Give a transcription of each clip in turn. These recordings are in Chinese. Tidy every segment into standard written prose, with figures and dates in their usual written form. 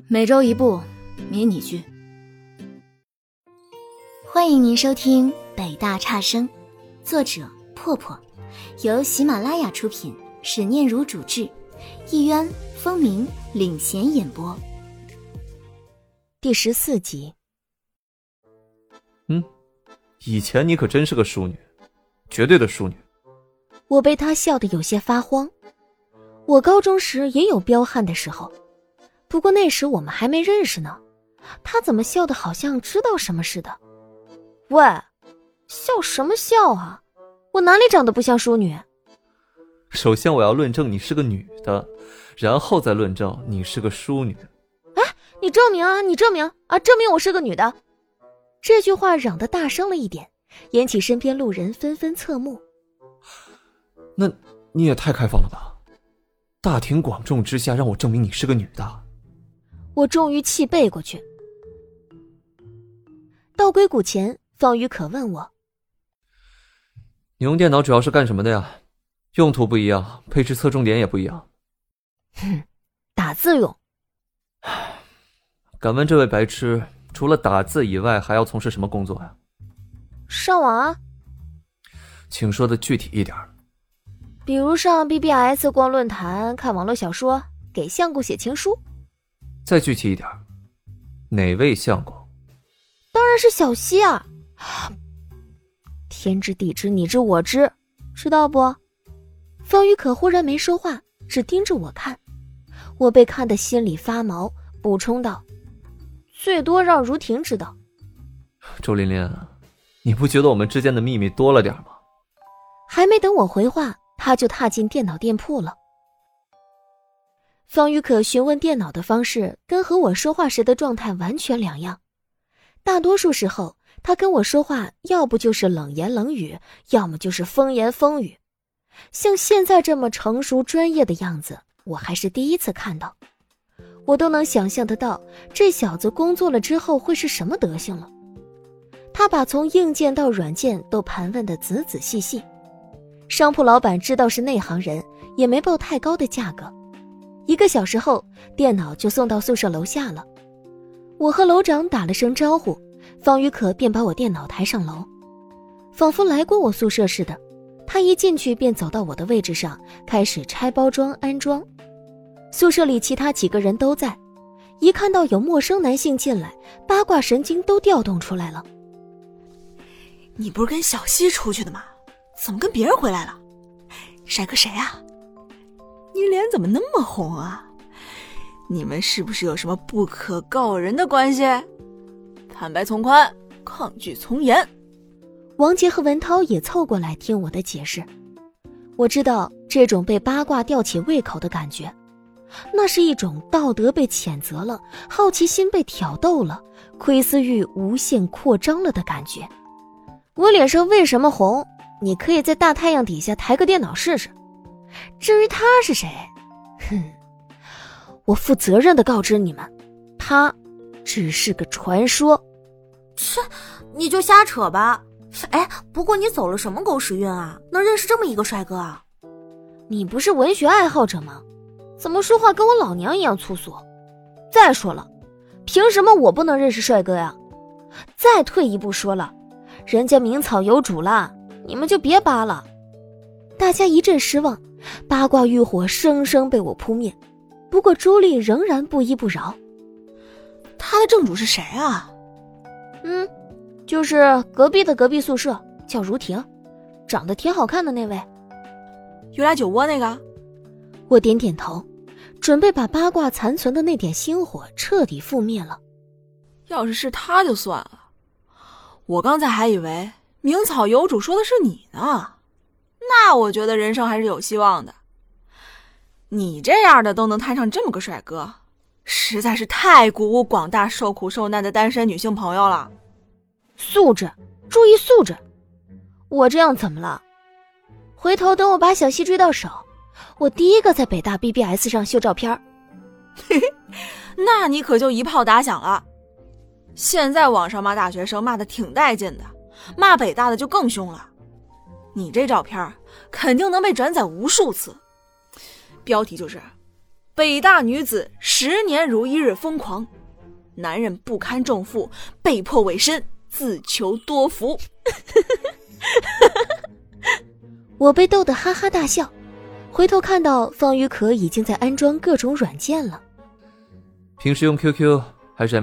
每周一部迷你剧。 欢迎您收听北大差生，作者破破，由喜马拉雅出品，史念如主制，艺渊、风鸣领衔演播。第14集。 以前你可真是个淑女，绝对的淑女。 我被他笑得有些发慌。我高中时也有彪悍的时候，不过那时我们还没认识呢。他怎么笑得好像知道什么似的？喂，笑什么笑啊？我哪里长得不像淑女？ 首先我要论证你是个女的，然后再论证你是个淑女。 哎，你证明啊，证明我是个女的。这句话嚷得大声了一点，引起身边路人纷纷侧目。 那你也太开放了吧，大庭广众之下让我证明你是个女的。 我终于气背过去。到硅谷前，方宇可问我， 你用电脑主要是干什么的呀？用途不一样，配置侧重点也不一样。 打字用。 敢问这位白痴，除了打字以外还要从事什么工作呀？ 上网啊。 请说的具体一点。 比如上 BBS 逛论坛，看网络小说，给相公写情书。 再具体一点，哪位相公？ 当然是小溪啊。天知地知你知我知，知道不？方宇可忽然没说话，只盯着我看。我被看得心里发毛，补充道，最多让如婷知道。 周琳琳，你不觉得我们之间的秘密多了点吗？ 还没等我回话，他就踏进电脑店铺了。方宇可询问电脑的方式跟和我说话时的状态完全两样。大多数时候他跟我说话要不就是冷言冷语，要么就是风言风语。像现在这么成熟专业的样子，我还是第一次看到。我都能想象得到这小子工作了之后会是什么德行了。他把从硬件到软件都盘问得仔仔细细。商铺老板知道是内行人，也没报太高的价格。1个小时后，电脑就送到宿舍楼下了。我和楼长打了声招呼，方宇可便把我电脑抬上楼。仿佛来过我宿舍似的，他一进去便走到我的位置上，开始拆包装安装。宿舍里其他几个人都在，一看到有陌生男性进来，八卦神经都调动出来了。 你不是跟小溪出去的吗？怎么跟别人回来了？帅哥谁啊？你脸怎么那么红啊？你们是不是有什么不可告人的关系？坦白从宽，抗拒从严。 王杰和文涛也凑过来听我的解释。我知道这种被八卦吊起胃口的感觉，那是一种道德被谴责了，好奇心被挑逗了，窥私欲无限扩张了的感觉。我脸上为什么红，你可以在大太阳底下抬个电脑试试。至于他是谁，我负责任地告知你们，他只是个传说。 切，你就瞎扯吧。哎，不过你走了什么狗屎运啊，能认识这么一个帅哥啊？ 你不是文学爱好者吗？怎么说话跟我老娘一样粗俗？再说了，凭什么我不能认识帅哥呀？再退一步说了，人家名草有主啦，你们就别扒了。大家一阵失望，八卦欲火生生被我扑灭。不过朱莉仍然不依不饶。 他的正主是谁啊？ 就是隔壁的隔壁宿舍，叫如婷，长得挺好看的那位。 有俩酒窝那个？ 我点点头，准备把八卦残存的那点星火彻底覆灭了。 要是他就算了，我刚才还以为名草有主说的是你呢，那我觉得人生还是有希望的。你这样的都能摊上这么个帅哥，实在是太鼓舞广大受苦受难的单身女性朋友了。 素质，注意素质。我这样怎么了？回头等我把小溪追到手，我第一个在北大 BBS 上秀照片。 那你可就一炮打响了。现在网上骂大学生骂得挺带劲的，骂北大的就更凶了。你这照片肯定能被转载无数次，标题就是北大女子10年如一日疯狂，男人不堪重负，被迫委身，自求多福。 我被逗得哈哈大笑，回头看到方宇可已经在安装各种软件了。 平时用 QQ 还是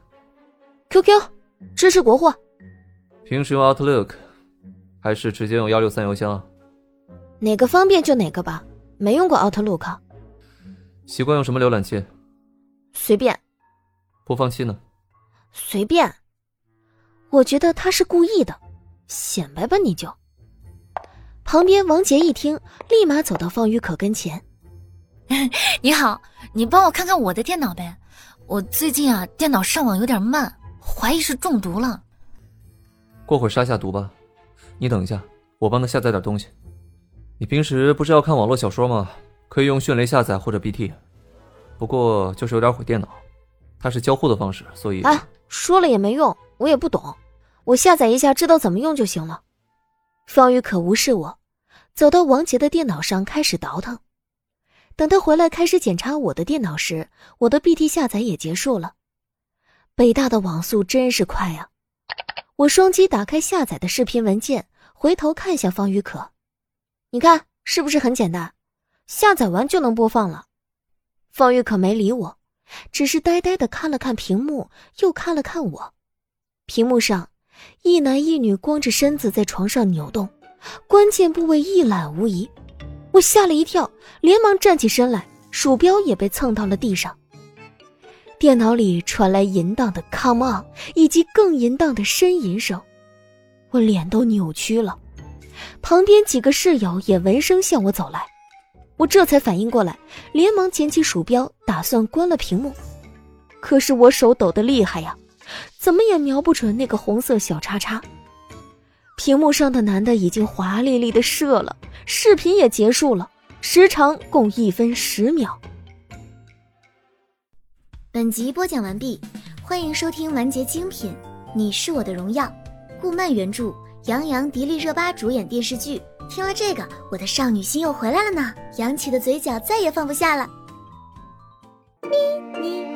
MSN？QQ 支持国货。 平时用 Outlook 还是直接用163邮箱？ 哪个方便就哪个吧，没用过 Outlook。 习惯用什么浏览器？ 随便。 播放器呢？ 随便。我觉得他是故意的，显摆吧你就。旁边王杰一听，立马走到方宇可跟前。 你好，你帮我看看我的电脑呗，我最近电脑上网有点慢，怀疑是中毒了。 过会儿杀下毒吧，你等一下，我帮他下载点东西。你平时不是要看网络小说吗？可以用迅雷下载或者 BT， 不过就是有点毁电脑，它是交互的方式，所以说了也没用，我也不懂，我下载一下知道怎么用就行了。方宇可无视我，走到王杰的电脑上开始倒腾。等他回来开始检查我的电脑时，我的 BT 下载也结束了。北大的网速真是快啊！我双击打开下载的视频文件，回头看向方宇可。你看是不是很简单？下载完就能播放了。方宇可没理我，只是呆呆地看了看屏幕，又看了看我。屏幕上一男一女光着身子在床上扭动，关键部位一览无遗。我吓了一跳，连忙站起身来，鼠标也被蹭到了地上。电脑里传来淫荡的 Come on 以及更淫荡的呻吟声，我脸都扭曲了。旁边几个室友也闻声向我走来，我这才反应过来，连忙捡起鼠标打算关了屏幕。可是我手抖得厉害呀，怎么也瞄不准那个红色小叉叉。屏幕上的男的已经华丽丽的射了，视频也结束了，时长共1分10秒。 本集播讲完毕，欢迎收听完结精品《你是我的荣耀》，顾漫原著，杨洋、迪丽热巴主演电视剧。听了这个，我的少女心又回来了呢，扬起的嘴角再也放不下了。咪咪。